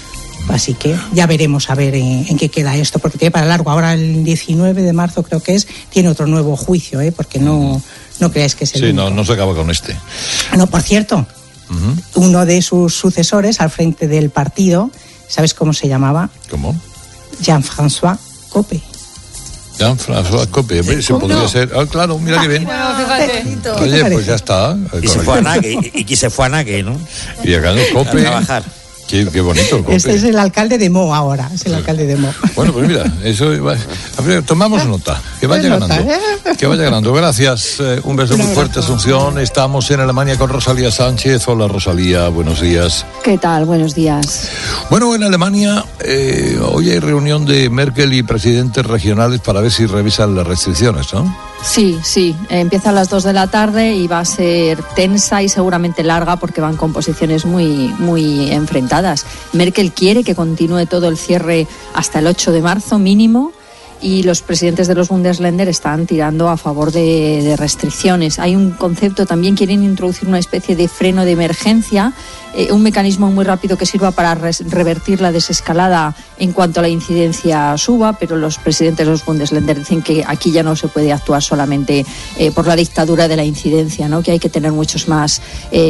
Así que ya veremos a ver en, en qué queda esto, porque tiene para largo. Ahora el diecinueve de marzo creo que es, tiene otro nuevo juicio, ¿eh? Porque no, no creáis que es el Sí, único. no, no se acaba con este. No, por cierto, uh-huh. uno de sus sucesores al frente del partido, ¿sabes cómo se llamaba? ¿Cómo? Jean-François Copé. Jean-François Copé, se podría no? ser. Ah, claro, mira que bien. Bueno, fíjate. Oye, pues ya está. Y se fue a Nague, y, y se fue a Nague, ¿no? Y acá no, Copé. A trabajar. Qué, qué bonito el Copé. Este es el alcalde de Mo ahora, es el alcalde de Mo. Bueno, pues mira, eso va, a ver, tomamos nota, que vaya ganando, que vaya ganando. Gracias, eh, un beso muy fuerte, Asunción. Estamos en Alemania con Rosalía Sánchez. Hola, Rosalía, buenos días. ¿Qué tal? Buenos días. Bueno, en Alemania eh, hoy hay reunión de Merkel y presidentes regionales para ver si revisan las restricciones, ¿no? Sí, sí, empieza a las dos de la tarde y va a ser tensa y seguramente larga, porque van con posiciones muy, muy enfrentadas. Merkel quiere que continúe todo el cierre hasta el ocho de marzo mínimo, y los presidentes de los Bundesländer están tirando a favor de, de restricciones. Hay un concepto también, quieren introducir una especie de freno de emergencia, eh, un mecanismo muy rápido que sirva para res, revertir la desescalada en cuanto a la incidencia suba, pero los presidentes de los Bundesländer dicen que aquí ya no se puede actuar solamente eh, por la dictadura de la incidencia, ¿no? Que hay que tener muchos más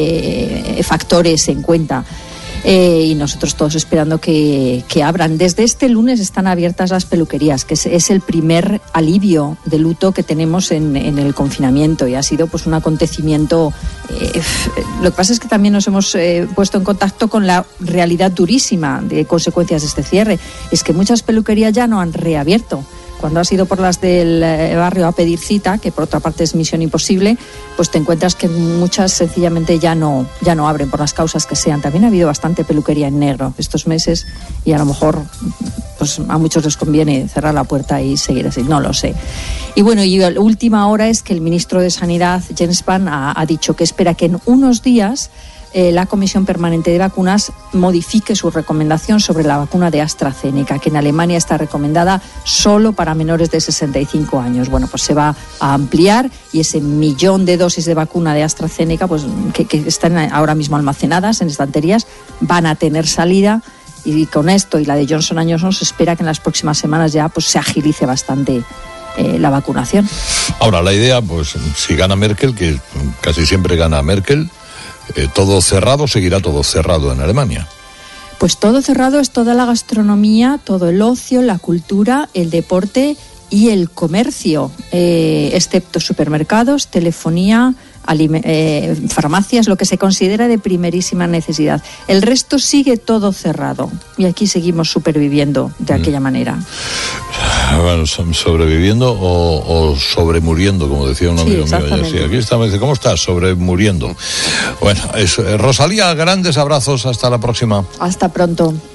eh, factores en cuenta. Eh, y nosotros todos esperando que, que abran. Desde este lunes están abiertas las peluquerías, que es, es el primer alivio de luto que tenemos en, en el confinamiento, y ha sido pues un acontecimiento. Eh, lo que pasa es que también nos hemos eh, puesto en contacto con la realidad durísima de consecuencias de este cierre. Es que muchas peluquerías ya no han reabierto. Cuando has ido por las del barrio a pedir cita, que por otra parte es misión imposible, pues te encuentras que muchas sencillamente ya no, ya no abren por las causas que sean. También ha habido bastante peluquería en negro estos meses, y a lo mejor pues a muchos les conviene cerrar la puerta y seguir así, no lo sé. Y bueno, y la última hora es que el ministro de Sanidad, Jens Spahn, ha, ha dicho que espera que en unos días Eh, la Comisión Permanente de Vacunas modifique su recomendación sobre la vacuna de AstraZeneca, que en Alemania está recomendada solo para menores de sesenta y cinco años. Bueno, pues se va a ampliar, y ese millón de dosis de vacuna de AstraZeneca, pues que, que están ahora mismo almacenadas en estanterías, van a tener salida, y con esto y la de Johnson and Johnson se espera que en las próximas semanas ya pues se agilice bastante eh, la vacunación. Ahora, la idea, pues si gana Merkel, que casi siempre gana Merkel, Eh, todo cerrado, seguirá todo cerrado en Alemania. Pues todo cerrado es toda la gastronomía, todo el ocio, la cultura, el deporte y el comercio, eh, excepto supermercados, telefonía, alime- eh, farmacias, lo que se considera de primerísima necesidad. El resto sigue todo cerrado, y aquí seguimos superviviendo de mm. aquella manera. Bueno, sobreviviendo o, o sobremuriendo, como decía un amigo sí, mío. Sí, aquí estamos, dice, ¿cómo estás? Sobremuriendo. Bueno, eso, Rosalía, grandes abrazos, hasta la próxima. Hasta pronto.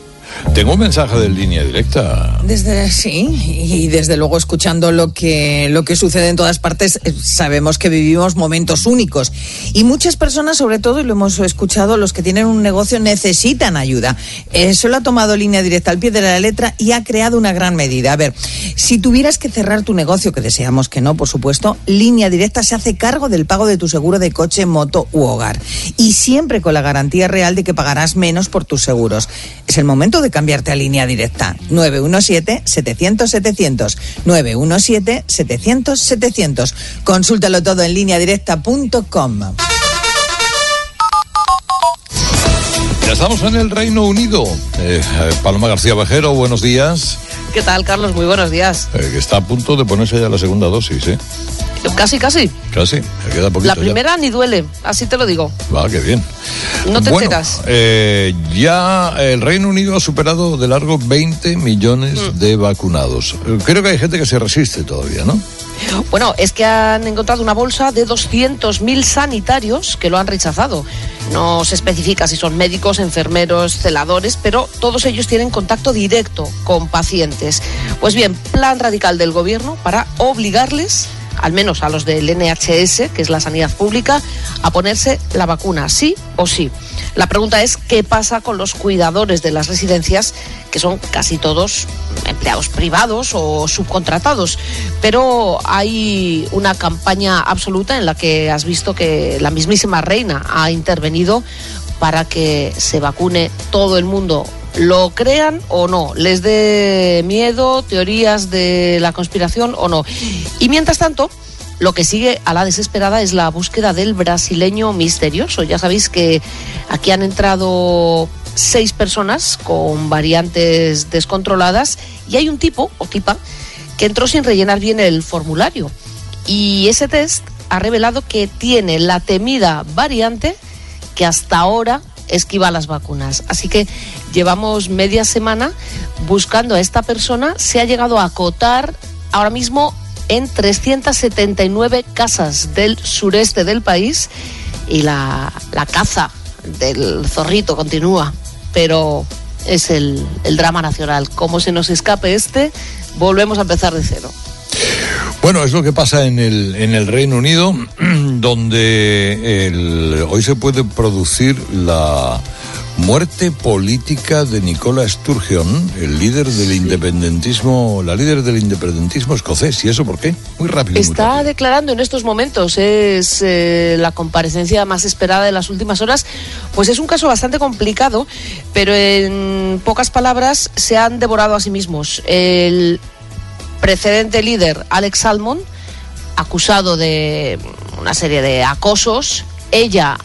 Tengo un mensaje de línea directa. Desde sí, y desde luego escuchando lo que lo que sucede en todas partes, sabemos que vivimos momentos únicos y muchas personas, sobre todo, y lo hemos escuchado, los que tienen un negocio necesitan ayuda. Eso lo ha tomado Línea Directa al pie de la letra y ha creado una gran medida. A ver, si tuvieras que cerrar tu negocio, que deseamos que no, por supuesto, Línea Directa se hace cargo del pago de tu seguro de coche, moto u hogar, y siempre con la garantía real de que pagarás menos por tus seguros. Es el momento de cambiarte a Línea Directa. nueve uno siete, setecientos, setecientos. nueve uno siete, setecientos, setecientos. Consúltalo todo en línea directa punto com. Ya estamos en el Reino Unido. Eh, Paloma García Bajero, buenos días. ¿Qué tal, Carlos? Muy buenos días. Eh, que está a punto de ponerse ya la segunda dosis, ¿eh? Casi, casi. Casi, me queda poquito. La primera ya. Ni duele, así te lo digo. Va, qué bien. No te bueno, enteras. Eh, ya el Reino Unido ha superado de largo veinte millones mm. de vacunados. Creo que hay gente que se resiste todavía, ¿no? Bueno, es que han encontrado una bolsa de doscientos mil sanitarios que lo han rechazado. No se especifica si son médicos, enfermeros, celadores, pero todos ellos tienen contacto directo con pacientes. Pues bien, plan radical del gobierno para obligarles, al menos a los del N H S, que es la sanidad pública, a ponerse la vacuna, sí o sí. La pregunta es, ¿qué pasa con los cuidadores de las residencias, que son casi todos empleados privados o subcontratados? Pero hay una campaña absoluta en la que has visto que la mismísima reina ha intervenido para que se vacune todo el mundo. Lo crean o no, les dé miedo, teorías de la conspiración o no. Y mientras tanto, lo que sigue a la desesperada es la búsqueda del brasileño misterioso. Ya sabéis que aquí han entrado seis personas con variantes descontroladas y hay un tipo o tipa que entró sin rellenar bien el formulario. Y ese test ha revelado que tiene la temida variante que hasta ahora esquiva las vacunas. Así que llevamos media semana buscando a esta persona. Se ha llegado a acotar ahora mismo en trescientas setenta y nueve casas del sureste del país y la, la caza del zorrito continúa, pero es el, el drama nacional. Como se nos escape este, volvemos a empezar de cero. Bueno, es lo que pasa en el, en el Reino Unido, donde el, hoy se puede producir la muerte política de Nicola Sturgeon, el líder del sí. independentismo, la líder del independentismo escocés. ¿Y eso por qué? Muy rápido. Está muy rápido. declarando en estos momentos, es eh, la comparecencia más esperada de las últimas horas. Pues es un caso bastante complicado, pero en pocas palabras se han devorado a sí mismos. El precedente líder, Alex Salmond, acusado de una serie de acosos, ella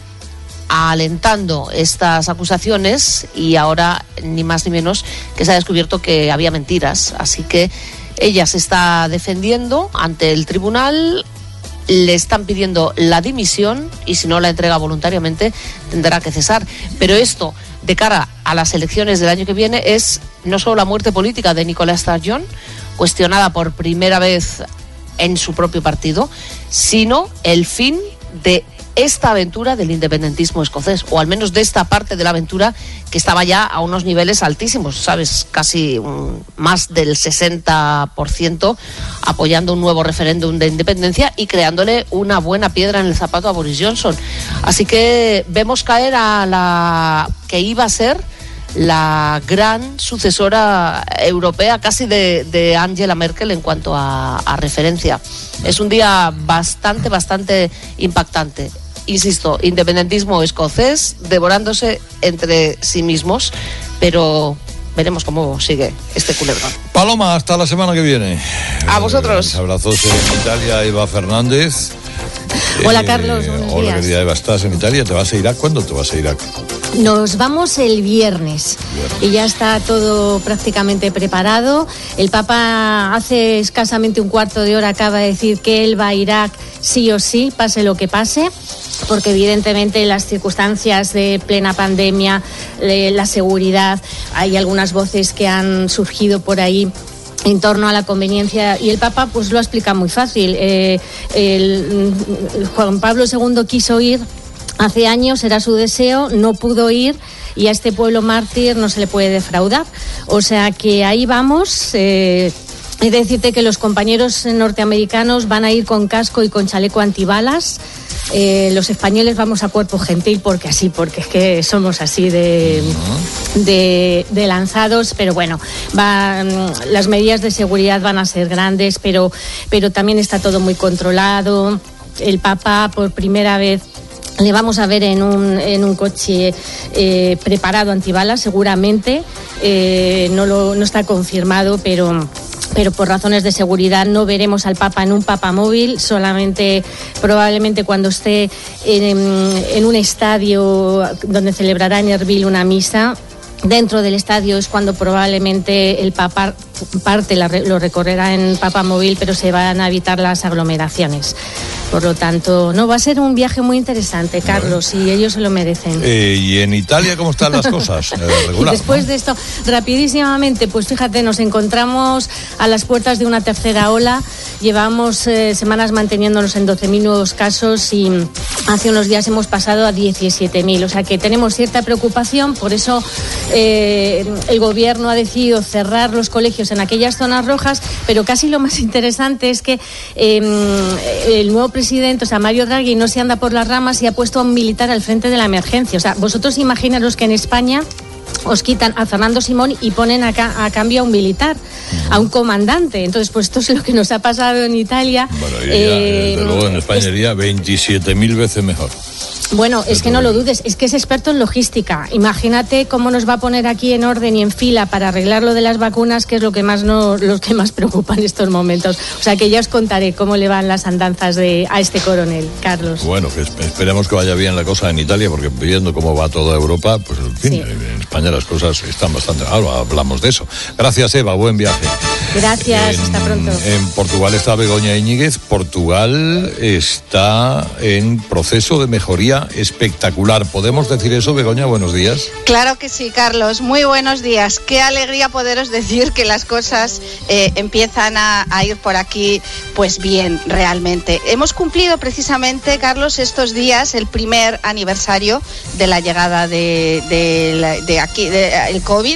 alentando estas acusaciones, y ahora ni más ni menos que se ha descubierto que había mentiras. Así que ella se está defendiendo ante el tribunal, le están pidiendo la dimisión y si no la entrega voluntariamente tendrá que cesar. Pero esto, de cara a las elecciones del año que viene, es no solo la muerte política de Nicola Sturgeon, cuestionada por primera vez en su propio partido, sino el fin de esta aventura del independentismo escocés, o al menos de esta parte de la aventura que estaba ya a unos niveles altísimos, ¿sabes? Casi un, más del sesenta por ciento apoyando un nuevo referéndum de independencia y creándole una buena piedra en el zapato a Boris Johnson. Así que vemos caer a la que iba a ser la gran sucesora europea casi de, de Angela Merkel en cuanto a, a referencia. Es un día bastante, bastante impactante. Insisto, independentismo escocés devorándose entre sí mismos, pero veremos cómo sigue este culebrón. Paloma, hasta la semana que viene. A vosotros. Eh, abrazos en Italia, Eva Fernández. Hola, Carlos, buenos eh, Hola, días. querida Eva, ¿estás en Italia? ¿Te vas a Irak? ¿Cuándo te vas a Irak? Nos vamos el viernes, viernes y ya está todo prácticamente preparado. El Papa hace escasamente un cuarto de hora acaba de decir que él va a Irak sí o sí, pase lo que pase, porque evidentemente las circunstancias de plena pandemia, la seguridad, hay algunas voces que han surgido por ahí en torno a la conveniencia, y el Papa pues lo explica muy fácil. Eh, el, Juan Pablo segundo quiso ir hace años, era su deseo, no pudo ir y a este pueblo mártir no se le puede defraudar. O sea que ahí vamos. Eh, he de decirte que los compañeros norteamericanos van a ir con casco y con chaleco antibalas. Eh, los españoles vamos a cuerpo gentil porque así, porque es que somos así de, de, de lanzados, pero bueno, va, las medidas de seguridad van a ser grandes, pero, pero también está todo muy controlado. El Papa por primera vez le vamos a ver en un, en un coche eh, preparado antibalas, seguramente, eh, no, lo, no está confirmado, pero... pero por razones de seguridad no veremos al Papa en un papamóvil, solamente probablemente cuando esté en, en un estadio donde celebrará en Erbil una misa. Dentro del estadio es cuando probablemente el Papa parte la, lo recorrerá en papamóvil, pero se van a evitar las aglomeraciones. Por lo tanto, no, va a ser un viaje muy interesante, Carlos, y ellos se lo merecen. Eh, ¿Y en Italia cómo están las cosas? Eh, regular, y después ¿no? de esto, rapidísimamente, pues fíjate, nos encontramos a las puertas de una tercera ola. Llevamos eh, semanas manteniéndonos en doce mil nuevos casos y hace unos días hemos pasado a diecisiete mil. O sea que tenemos cierta preocupación, por eso eh, el gobierno ha decidido cerrar los colegios en aquellas zonas rojas, pero casi lo más interesante es que eh, el nuevo presidente, o sea, Mario Draghi, no se anda por las ramas y ha puesto a un militar al frente de la emergencia. O sea, vosotros imaginaros que en España os quitan a Fernando Simón y ponen acá a cambio a un militar, a un comandante. Entonces, pues esto es lo que nos ha pasado en Italia. Bueno, y eh, desde luego en España sería veintisiete mil veces mejor. Bueno, es que no lo dudes, es que es experto en logística. Imagínate cómo nos va a poner aquí en orden y en fila para arreglar lo de las vacunas, que es lo que más nos, lo que más preocupa en estos momentos. O sea que ya os contaré cómo le van las andanzas de, a este coronel, Carlos. Bueno, que esperemos que vaya bien la cosa en Italia, porque viendo cómo va toda Europa, pues en fin, sí. En España las cosas están bastante... Ahora hablamos de eso. Gracias, Eva, buen viaje. Gracias, en, hasta pronto. En Portugal está Begoña Íñiguez. Portugal está en proceso de mejoría espectacular. ¿Podemos decir eso, Begoña? Buenos días. Claro que sí, Carlos. Muy buenos días. Qué alegría poderos decir que las cosas eh, empiezan a, a ir por aquí, pues bien, realmente. Hemos cumplido precisamente, Carlos, estos días el primer aniversario de la llegada de, de, de aquí, de, el COVID.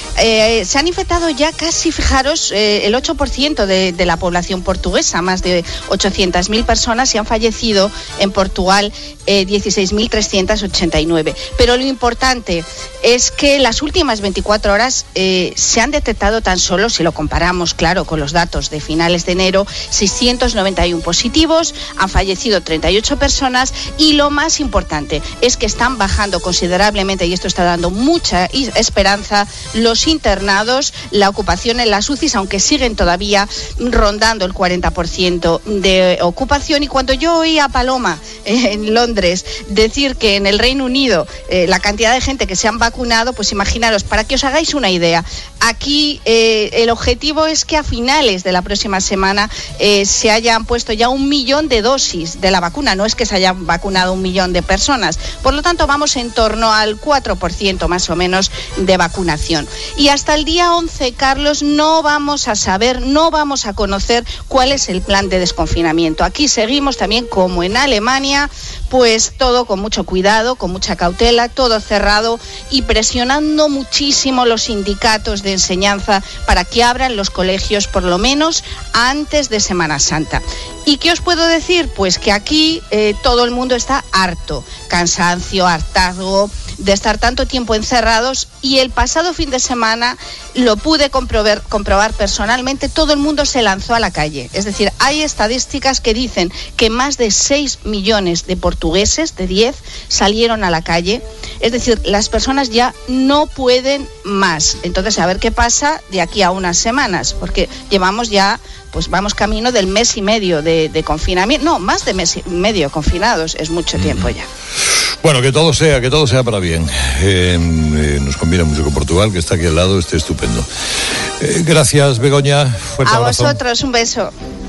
Eh, se han infectado ya casi, fijaros, eh, el ocho por ciento de, de la población portuguesa, más de ochocientas mil personas, y han fallecido en Portugal eh, dieciséis mil trescientos ochenta y nueve. Pero lo importante es que las últimas veinticuatro horas eh, se han detectado tan solo, si lo comparamos, claro, con los datos de finales de enero, seiscientos noventa y uno positivos, han fallecido treinta y ocho personas, y lo más importante es que están bajando considerablemente, y esto está dando mucha esperanza, los internados, la ocupación en las U C Is, aunque siguen todavía rondando el cuarenta por ciento de ocupación. Y cuando yo oí a Paloma eh, en Londres decir que en el Reino Unido eh, la cantidad de gente que se han vacunado, pues imaginaros, para que os hagáis una idea, aquí eh, el objetivo es que a finales de la próxima semana eh, se hayan puesto ya un millón de dosis de la vacuna, no es que se hayan vacunado un millón de personas, por lo tanto vamos en torno al cuatro por ciento más o menos de vacunación. Y hasta el día once, Carlos, no vamos a saber, no vamos a conocer cuál es el plan de desconfinamiento. Aquí seguimos también, como en Alemania, pues todo con mucho cuidado, con mucha cautela, todo cerrado y presionando muchísimo los sindicatos de enseñanza para que abran los colegios por lo menos antes de Semana Santa. ¿Y qué os puedo decir? Pues que aquí eh, todo el mundo está harto, cansancio, hartazgo de estar tanto tiempo encerrados, y el pasado fin de semana lo pude comprobar, comprobar personalmente, todo el mundo se lanzó a la calle. Es decir, hay estadísticas que dicen que más de seis millones de portugueses, de diez, salieron a la calle. Es decir, las personas ya no pueden más. Entonces, a ver qué pasa de aquí a unas semanas, porque llevamos ya, pues vamos camino del mes y medio de, de confinamiento, no, más de mes y medio confinados, es mucho tiempo ya. Bueno, que todo sea, que todo sea para bien. Eh, eh, nos conviene mucho con Portugal, que está aquí al lado, esté estupendo. Eh, gracias, Begoña. Fuerte a abrazo. vosotros, un beso.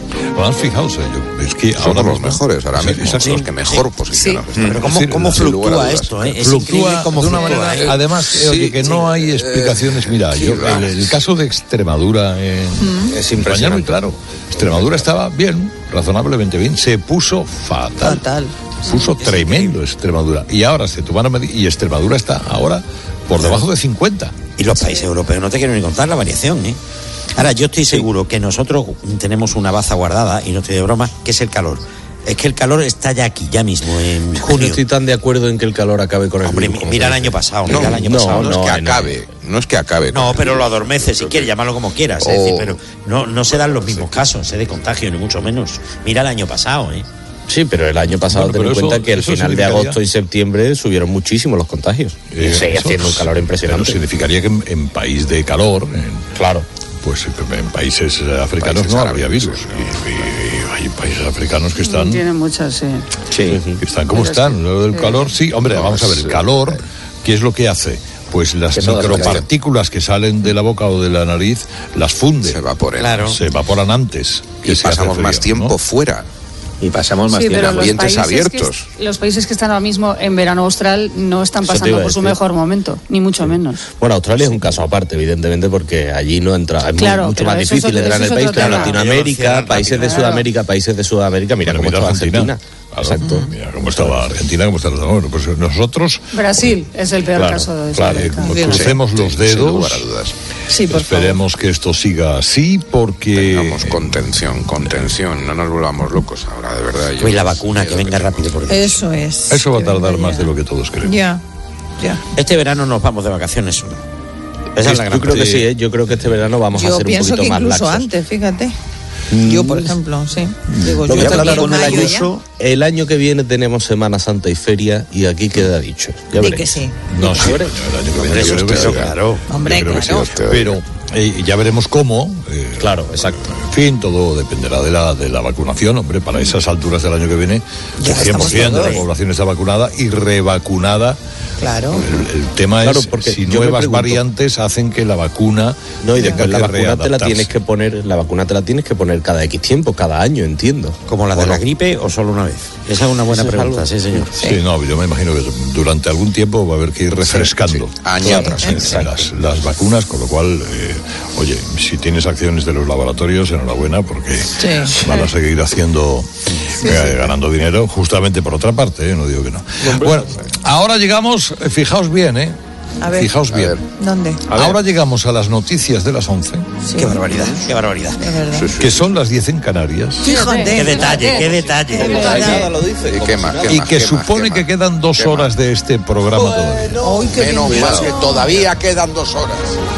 Además, fijaos, eh, yo- es que Somos ahora los mismo- mejores ahora Sí, mismo, exacto. los que mejor Sí. posicionados Sí. están. Pero ¿cómo- Sí, cómo sin fluctúa lugar a dudas. esto, eh? Es Fluctúa increíble cómo de una fluctúa, manera, eh. además, eh, oye, que no hay explicaciones. Mira, yo, el, el caso de Extremadura en, Es España, muy impresionante. claro. Extremadura estaba bien, razonablemente bien, se puso fatal. Fatal. Puso tremendo Extremadura. Y ahora se tomaron medidas y Extremadura está ahora por debajo de cincuenta. Y los países europeos, no te quiero ni contar la variación, ¿eh? Ahora, yo estoy seguro que nosotros tenemos una baza guardada, y no estoy de broma, que es el calor. Es que el calor está ya aquí, ya mismo, en No junio. estoy tan de acuerdo en que el calor acabe con el Hombre, virus, como mira se el dice. año pasado, No, mira el año no, pasado. no es que no, acabe, no es que acabe. No, con- pero lo adormece, si quieres, llámalo como quieras. Es Oh. decir, pero no, no se dan los mismos casos eh, de contagio, ni mucho menos. Mira el año pasado, ¿eh? Sí, pero el año pasado Bueno, ten pero en eso- cuenta que al eso final de significaría- agosto y septiembre subieron muchísimo los contagios. Eh, y sigue eso- haciendo un calor Pero impresionante. significaría que en, en país de calor, en- Claro. pues en países eh, africanos Países no árabes, habría virus. sí. Y, y hay países africanos que están, Tienen muchas, sí. sí, que están como Pero es están. que- Lo del sí. calor, sí, hombre, No, vamos a ver, es, el eh, calor, ¿qué es lo que hace? Pues las Que todas las micropartículas que salen de la boca o de la nariz las funde. Se evaporan. Claro. Se evaporan antes. que Y se hace pasamos frío, más tiempo ¿no? fuera. Y pasamos más Sí, tiempo. pero los ambientes países, que, abiertos. es- los países que están ahora mismo en verano austral no están Eso te pasando iba a por su decir. mejor momento, ni mucho menos. Bueno, Australia es un caso aparte, evidentemente, porque allí no entra. Es muy- Claro, mucho pero más eso es difícil otro- entrar en el eso es país, otro pero tema. Latinoamérica, Ellos países de rápido. Sudamérica, países de Sudamérica, mira Bueno, cómo mira está Argentina. Claro, Exacto. Mira cómo estaba Argentina, cómo está. Bueno, pues nosotros Brasil es el peor Claro, caso de claro, Sudamérica. como Bien. crucemos Sí, los sí, dedos. sin lugar a dudas. Sí, por favor. Esperemos que esto siga así porque Tengamos contención, contención. No nos volvamos locos ahora, de verdad. Yo- Y la vacuna, que venga rápido por Dios. Eso es. eso va a Que tardar venga más ya. de lo que todos creemos. Ya, ya. Este verano nos vamos de vacaciones, ¿o no? Esa es la gran Yo creo que pregunta. sí, ¿eh? Yo creo que este verano vamos a Yo ser un pienso poquito que más incluso laxos. antes, fíjate. Yo, por ejemplo, sí. Digo, Lo yo que estoy pasa en con el mayo ya. Ayuso, el año que viene tenemos Semana Santa y feria y aquí queda dicho. Ya Di veréis. que sí. No, sí, Hombre, el año que hombre, viene eso yo creo está que sí. claro. Hombre, Yo creo que sí, claro. pero eh, ya veremos cómo. eh, Claro, exacto. En fin, todo dependerá de la, de la vacunación. Hombre, para esas alturas del año que viene, Ya el cien por estamos ciento de la todos. población está vacunada y revacunada. Claro. El, el tema Claro, es porque si yo me nuevas pregunto- variantes hacen que la vacuna No, y tenga después la que vacuna te la readaptarse. tienes que poner, la vacuna te la tienes que poner cada X tiempo, cada año, entiendo. ¿Como la de ¿O la no? gripe o solo una vez? Esa es una buena Eso es pregunta, algo- sí, señor. Sí, no, yo me imagino que durante algún tiempo va a haber que ir refrescando Año Claro, tras sí, año. sí, las, las vacunas, con lo cual, eh, oye, si tienes acciones de los laboratorios, enhorabuena, porque Sí. van a seguir haciendo, eh, ganando dinero, justamente por otra parte, eh, no digo que no. Bueno, ahora llegamos, eh, fijaos bien, ¿eh? A ver. Fijaos A bien. ver. ¿Dónde? Ahora llegamos a las noticias de las once, Sí. Qué barbaridad, qué barbaridad. Es verdad. Sí, sí. que son las diez en Canarias, Fíjate. Qué detalle, qué Es detalle. verdad. lo dice. ¿Y qué más? ¿Qué y más? que ¿Qué más? supone ¿Qué que más? quedan dos ¿Qué horas de este programa todavía. Ay, qué Menos bien mal dicho. que todavía quedan dos horas.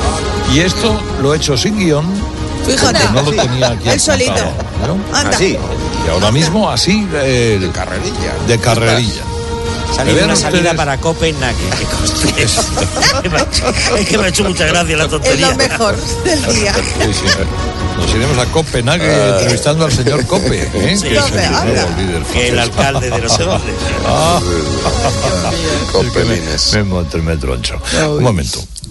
Y esto lo he hecho sin guión, Fíjate. porque no lo tenía aquí Él solito. apuntado, ¿no? Anda. Así, Y ahora mismo así eh, de carrerilla. de carrerilla. Salir Vean una salida ustedes- para Copenhague. Qué coste. Es que me ha hecho mucha gracia la Es tontería. lo mejor del día. Sí, sí. Nos iremos a Copenhague entrevistando al señor Cope, ¿eh? Sí, que es Cope, el anda. nuevo líder Que el francés. alcalde de no sé dónde. Ah, Copelines. me, me, me troncho. Un momento.